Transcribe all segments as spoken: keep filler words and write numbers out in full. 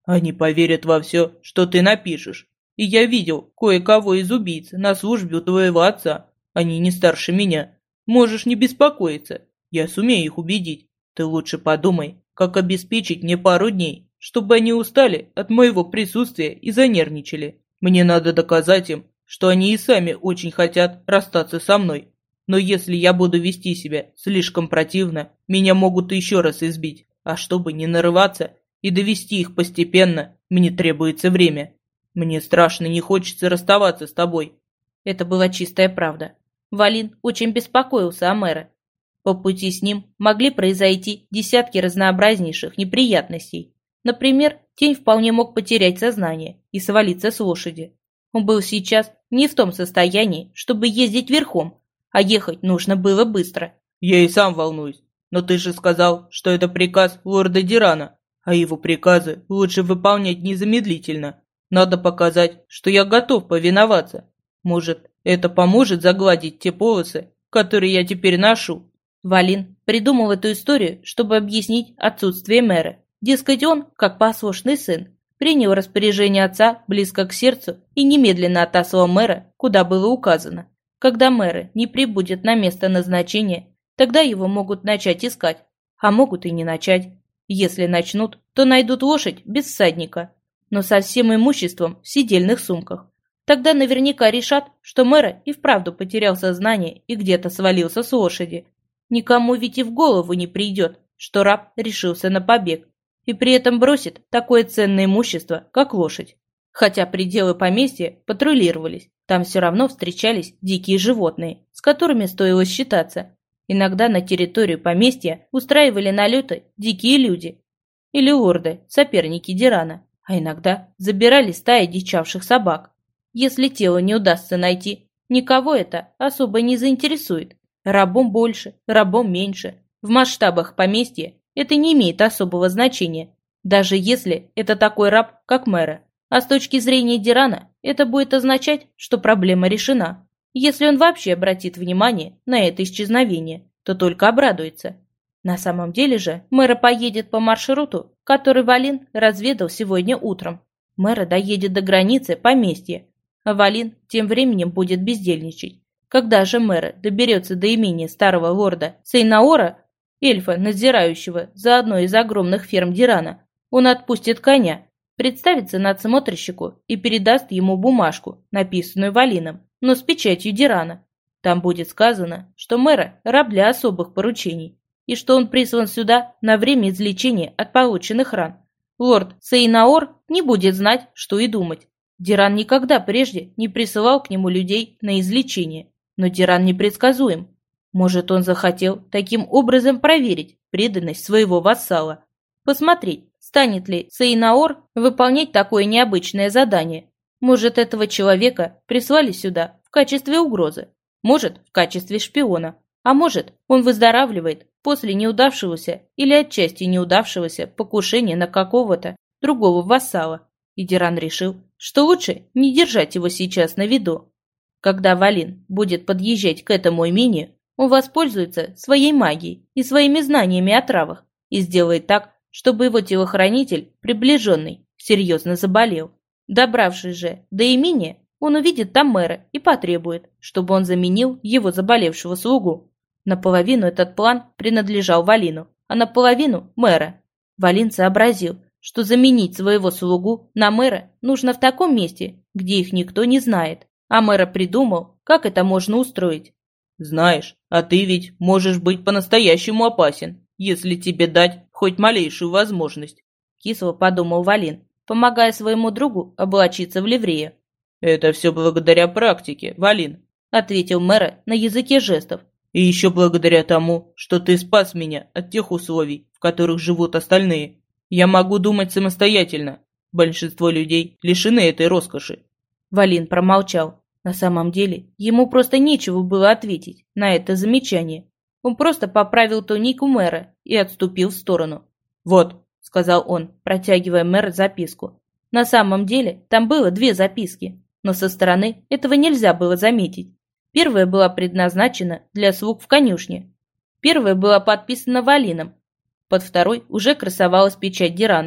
Они поверят во все, что ты напишешь. И я видел кое-кого из убийц на службе у твоего отца. Они не старше меня. Можешь не беспокоиться. Я сумею их убедить. Ты лучше подумай, как обеспечить мне пару дней, чтобы они устали от моего присутствия и занервничали. Мне надо доказать им, что они и сами очень хотят расстаться со мной. Но если я буду вести себя слишком противно, меня могут еще раз избить. А чтобы не нарываться и довести их постепенно, мне требуется время. Мне страшно не хочется расставаться с тобой». Это была чистая правда. Валин очень беспокоился о мэре. По пути с ним могли произойти десятки разнообразнейших неприятностей. Например, Тень вполне мог потерять сознание и свалиться с лошади. Он был сейчас не в том состоянии, чтобы ездить верхом, а ехать нужно было быстро. «Я и сам волнуюсь. Но ты же сказал, что это приказ лорда Дирана, а его приказы лучше выполнять незамедлительно. Надо показать, что я готов повиноваться. Может, это поможет загладить те полосы, которые я теперь ношу». Валин придумал эту историю, чтобы объяснить отсутствие мэра. Дескать, он, как послушный сын, принял распоряжение отца близко к сердцу и немедленно отослал мэра, куда было указано. Когда мэр не прибудет на место назначения, тогда его могут начать искать, а могут и не начать. Если начнут, то найдут лошадь без всадника, но со всем имуществом в седельных сумках. Тогда наверняка решат, что мэр и вправду потерял сознание и где-то свалился с лошади. Никому ведь и в голову не придет, что раб решился на побег и при этом бросит такое ценное имущество, как лошадь. Хотя пределы поместья патрулировались, там все равно встречались дикие животные, с которыми стоило считаться. Иногда на территорию поместья устраивали налеты дикие люди или лорды, соперники Дирана, а иногда забирали стаи дичавших собак. Если тело не удастся найти, никого это особо не заинтересует. Рабом больше, рабом меньше. В масштабах поместья это не имеет особого значения, даже если это такой раб, как мэра. А с точки зрения Дирана, это будет означать, что проблема решена. Если он вообще обратит внимание на это исчезновение, то только обрадуется. На самом деле же мэра поедет по маршруту, который Валин разведал сегодня утром. Мэра доедет до границы поместья, а Валин тем временем будет бездельничать. Когда же мэра доберется до имения старого лорда Сейнаора, эльфа, надзирающего за одной из огромных ферм Дирана, он отпустит коня, представится надсмотрщику и передаст ему бумажку, написанную Валином, но с печатью Дирана. Там будет сказано, что мэра раб для особых поручений, и что он прислан сюда на время излечения от полученных ран. Лорд Сейнаор не будет знать, что и думать. Диран никогда прежде не присылал к нему людей на излечение, но Диран непредсказуем. Может, он захотел таким образом проверить преданность своего вассала, посмотреть, станет ли Сейнаор выполнять такое необычное задание. Может, этого человека прислали сюда в качестве угрозы, может, в качестве шпиона, а может, он выздоравливает после неудавшегося или отчасти неудавшегося покушения на какого-то другого вассала. И Диран решил, что лучше не держать его сейчас на виду. Когда Валин будет подъезжать к этому имению, он воспользуется своей магией и своими знаниями о травах и сделает так, чтобы его телохранитель, приближенный, серьезно заболел. Добравшись же до имения, он увидит там мэра и потребует, чтобы он заменил его заболевшего слугу. Наполовину этот план принадлежал Валину, а наполовину – мэра. Валин сообразил, что заменить своего слугу на мэра нужно в таком месте, где их никто не знает, а мэра придумал, как это можно устроить. «Знаешь, а ты ведь можешь быть по-настоящему опасен, если тебе дать хоть малейшую возможность», — кисло подумал Валин, помогая своему другу облачиться в ливрею. «Это все благодаря практике, Валин», — ответил мэра на языке жестов. «И еще благодаря тому, что ты спас меня от тех условий, в которых живут остальные. Я могу думать самостоятельно. Большинство людей лишены этой роскоши». Валин промолчал. На самом деле, ему просто нечего было ответить на это замечание. Он просто поправил тунику мэра и отступил в сторону. «Вот», — сказал он, протягивая мэру записку. На самом деле, там было две записки, но со стороны этого нельзя было заметить. Первая была предназначена для слуг в конюшне. Первая была подписана Валином. Под второй уже красовалась печать Дирана.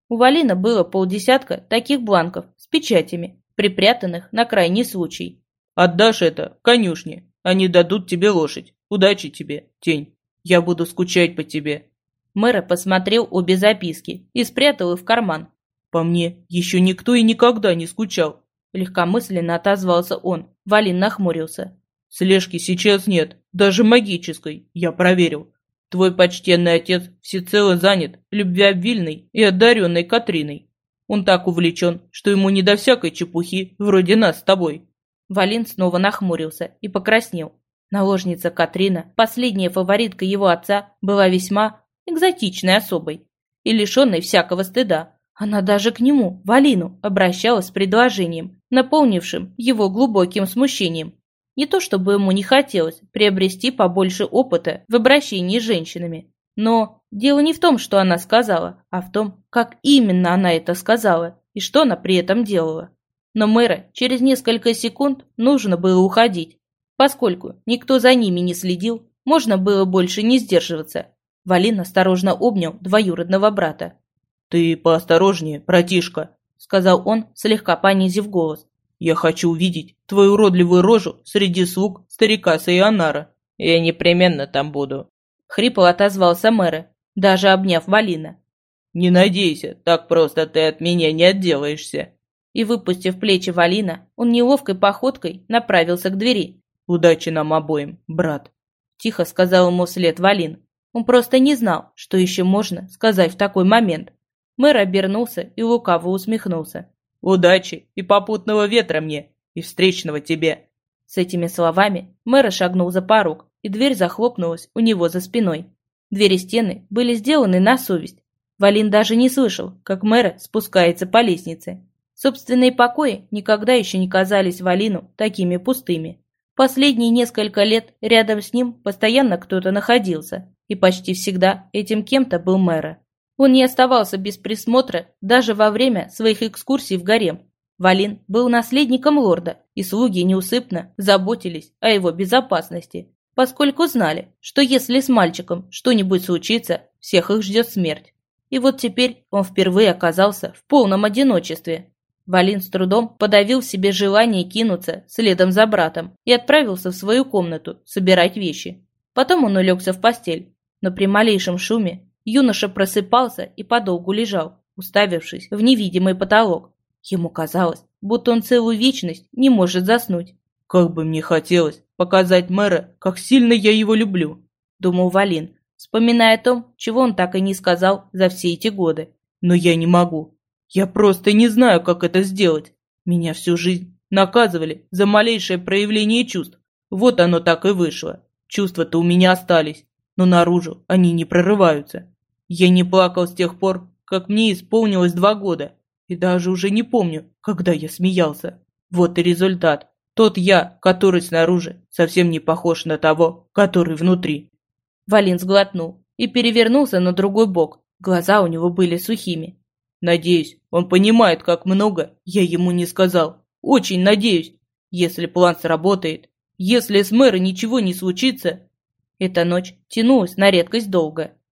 У Валина было полдесятка таких бланков с печатями, припрятанных на крайний случай. «Отдашь это конюшне, они дадут тебе лошадь. Удачи тебе, тень. Я буду скучать по тебе». Мэр посмотрел обе записки и спрятал их в карман. «По мне еще никто и никогда не скучал», — легкомысленно отозвался он. Валин нахмурился. «Слежки сейчас нет, даже магической, я проверил. Твой почтенный отец всецело занят любвеобильной и одаренной Катриной. Он так увлечен, что ему не до всякой чепухи, вроде нас с тобой». Валин снова нахмурился и покраснел. Наложница Катрина, последняя фаворитка его отца, была весьма экзотичной особой и лишенной всякого стыда. Она даже к нему, Валину, обращалась с предложением, наполнившим его глубоким смущением. Не то чтобы ему не хотелось приобрести побольше опыта в обращении с женщинами, но дело не в том, что она сказала, а в том, как именно она это сказала и что она при этом делала. Но мэра через несколько секунд нужно было уходить. Поскольку никто за ними не следил, можно было больше не сдерживаться. Валин осторожно обнял двоюродного брата. «Ты поосторожнее, братишка», — сказал он, слегка понизив голос. «Я хочу увидеть твою уродливую рожу среди слуг старика Сайонара. Я непременно там буду», — хрипло отозвался мэр, даже обняв Валина. «Не надейся, так просто ты от меня не отделаешься». И, выпустив плечи Валина, он неловкой походкой направился к двери. «Удачи нам обоим, брат», — тихо сказал ему вслед Валин. Он просто не знал, что еще можно сказать в такой момент. Мэр обернулся и лукаво усмехнулся. «Удачи и попутного ветра мне, и встречного тебе!» С этими словами мэр шагнул за порог, и дверь захлопнулась у него за спиной. Двери стены были сделаны на совесть. Валин даже не слышал, как мэр спускается по лестнице. Собственные покои никогда еще не казались Валину такими пустыми. Последние несколько лет рядом с ним постоянно кто-то находился, и почти всегда этим кем-то был мэр. Он не оставался без присмотра даже во время своих экскурсий в гарем. Валин был наследником лорда, и слуги неусыпно заботились о его безопасности, поскольку знали, что если с мальчиком что-нибудь случится, всех их ждет смерть. И вот теперь он впервые оказался в полном одиночестве. Валин с трудом подавил в себе желание кинуться следом за братом и отправился в свою комнату собирать вещи. Потом он улегся в постель, но при малейшем шуме юноша просыпался и подолгу лежал, уставившись в невидимый потолок. Ему казалось, будто он целую вечность не может заснуть. «Как бы мне хотелось показать мэра, как сильно я его люблю», — думал Валин, вспоминая о том, чего он так и не сказал за все эти годы. «Но я не могу. Я просто не знаю, как это сделать. Меня всю жизнь наказывали за малейшее проявление чувств. Вот оно так и вышло. Чувства-то у меня остались, но наружу они не прорываются. Я не плакал с тех пор, как мне исполнилось два года, и даже уже не помню, когда я смеялся. Вот и результат. Тот я, который снаружи, совсем не похож на того, который внутри». Валин сглотнул и перевернулся на другой бок. Глаза у него были сухими. «Надеюсь, он понимает, как много я ему не сказал. Очень надеюсь. Если план сработает, если с мэром ничего не случится». Эта ночь тянулась на редкость долго.